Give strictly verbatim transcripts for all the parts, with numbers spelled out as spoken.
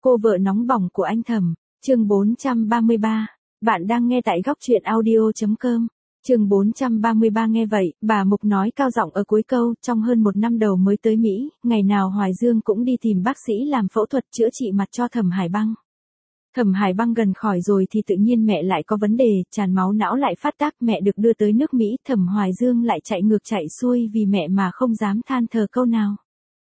Cô vợ nóng bỏng của anh Thẩm, chương bốn trăm ba mươi ba. Bạn đang nghe tại góc truyện audio chấm com. Chương bốn trăm ba mươi ba. Nghe vậy, bà Mục nói cao giọng ở cuối câu, trong hơn một năm đầu mới tới Mỹ, ngày nào Hoài Dương cũng đi tìm bác sĩ làm phẫu thuật chữa trị mặt cho Thẩm Hải Băng. Thẩm Hải Băng gần khỏi rồi thì tự nhiên mẹ lại có vấn đề, tràn máu não lại phát tác, mẹ được đưa tới nước Mỹ, Thẩm Hoài Dương lại chạy ngược chạy xuôi vì mẹ mà không dám than thở câu nào.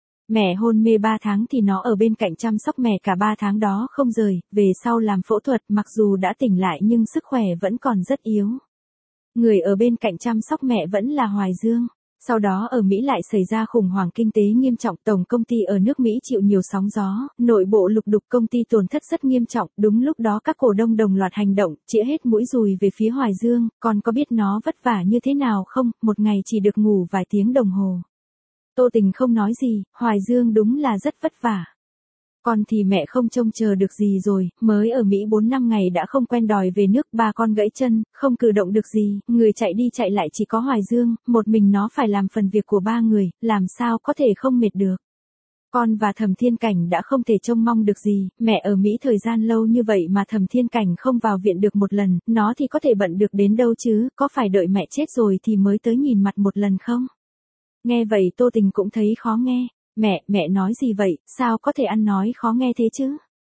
Mẹ hôn mê ba tháng thì nó ở bên cạnh chăm sóc mẹ cả ba tháng đó không rời, về sau làm phẫu thuật mặc dù đã tỉnh lại nhưng sức khỏe vẫn còn rất yếu. Người ở bên cạnh chăm sóc mẹ vẫn là Hoài Dương. Sau đó ở Mỹ lại xảy ra khủng hoảng kinh tế nghiêm trọng, tổng công ty ở nước Mỹ chịu nhiều sóng gió, nội bộ lục đục, công ty tổn thất rất nghiêm trọng, đúng lúc đó các cổ đông đồng loạt hành động, chĩa hết mũi dùi về phía Hoài Dương, con có biết nó vất vả như thế nào không, một ngày chỉ được ngủ vài tiếng đồng hồ. Tô Tình không nói gì, Hoài Dương đúng là rất vất vả. Con thì mẹ không trông chờ được gì rồi, mới ở Mỹ bốn năm ngày đã không quen đòi về nước, ba con gãy chân, không cử động được gì, người chạy đi chạy lại chỉ có Hoài Dương, một mình nó phải làm phần việc của ba người, làm sao có thể không mệt được. Con và Thẩm Thiên Cảnh đã không thể trông mong được gì, mẹ ở Mỹ thời gian lâu như vậy mà Thẩm Thiên Cảnh không vào viện được một lần, nó thì có thể bận được đến đâu chứ, có phải đợi mẹ chết rồi thì mới tới nhìn mặt một lần không? Nghe vậy Tô Tình cũng thấy khó nghe. Mẹ, mẹ nói gì vậy, sao có thể ăn nói khó nghe thế chứ?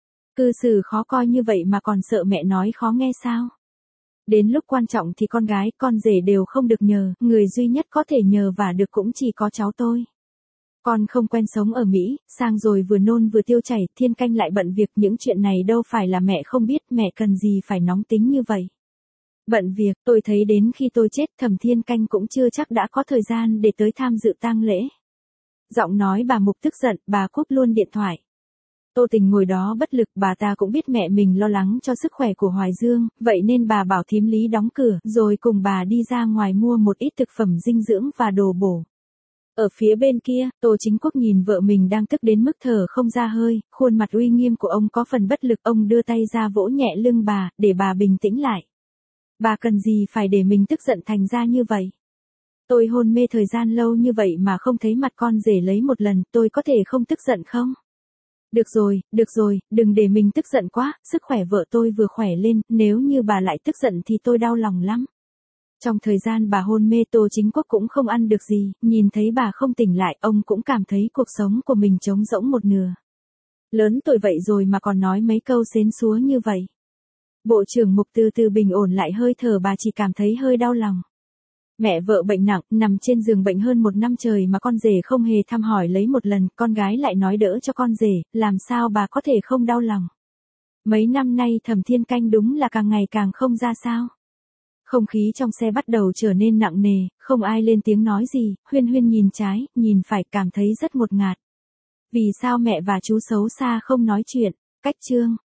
Cư xử khó coi như vậy mà còn sợ mẹ nói khó nghe sao? Đến lúc quan trọng thì con gái, con rể đều không được nhờ, người duy nhất có thể nhờ và được cũng chỉ có cháu tôi. Con không quen sống ở Mỹ, sang rồi vừa nôn vừa tiêu chảy, Thiên Canh lại bận việc, những chuyện này đâu phải là mẹ không biết, mẹ cần gì phải nóng tính như vậy. Bận việc, tôi thấy đến khi tôi chết Thẩm Thiên Canh cũng chưa chắc đã có thời gian để tới tham dự tang lễ. Giọng nói bà Mục tức giận, bà cúp luôn điện thoại. Tô Tình ngồi đó bất lực, bà ta cũng biết mẹ mình lo lắng cho sức khỏe của Hoài Dương, vậy nên bà bảo thím Lý đóng cửa, rồi cùng bà đi ra ngoài mua một ít thực phẩm dinh dưỡng và đồ bổ. Ở phía bên kia, Tô Chính Quốc nhìn vợ mình đang tức đến mức thở không ra hơi, khuôn mặt uy nghiêm của ông có phần bất lực, ông đưa tay ra vỗ nhẹ lưng bà, để bà bình tĩnh lại. Bà cần gì phải để mình tức giận thành ra như vậy? Tôi hôn mê thời gian lâu như vậy mà không thấy mặt con rể lấy một lần, tôi có thể không tức giận không? Được rồi, được rồi, đừng để mình tức giận quá, sức khỏe vợ tôi vừa khỏe lên, nếu như bà lại tức giận thì tôi đau lòng lắm. Trong thời gian bà hôn mê Tô Chính Quốc cũng không ăn được gì, nhìn thấy bà không tỉnh lại, ông cũng cảm thấy cuộc sống của mình trống rỗng một nửa. Lớn tuổi vậy rồi mà còn nói mấy câu xến xúa như vậy. Bộ trưởng Mục từ từ bình ổn lại hơi thở, bà chỉ cảm thấy hơi đau lòng. Mẹ vợ bệnh nặng, nằm trên giường bệnh hơn một năm trời mà con rể không hề thăm hỏi lấy một lần, con gái lại nói đỡ cho con rể, làm sao bà có thể không đau lòng. Mấy năm nay Thẩm Thiên Canh đúng là càng ngày càng không ra sao. Không khí trong xe bắt đầu trở nên nặng nề, không ai lên tiếng nói gì, Huyên Huyên nhìn trái, nhìn phải, cảm thấy rất ngột ngạt. Vì sao mẹ và chú xấu xa không nói chuyện? Cách chương.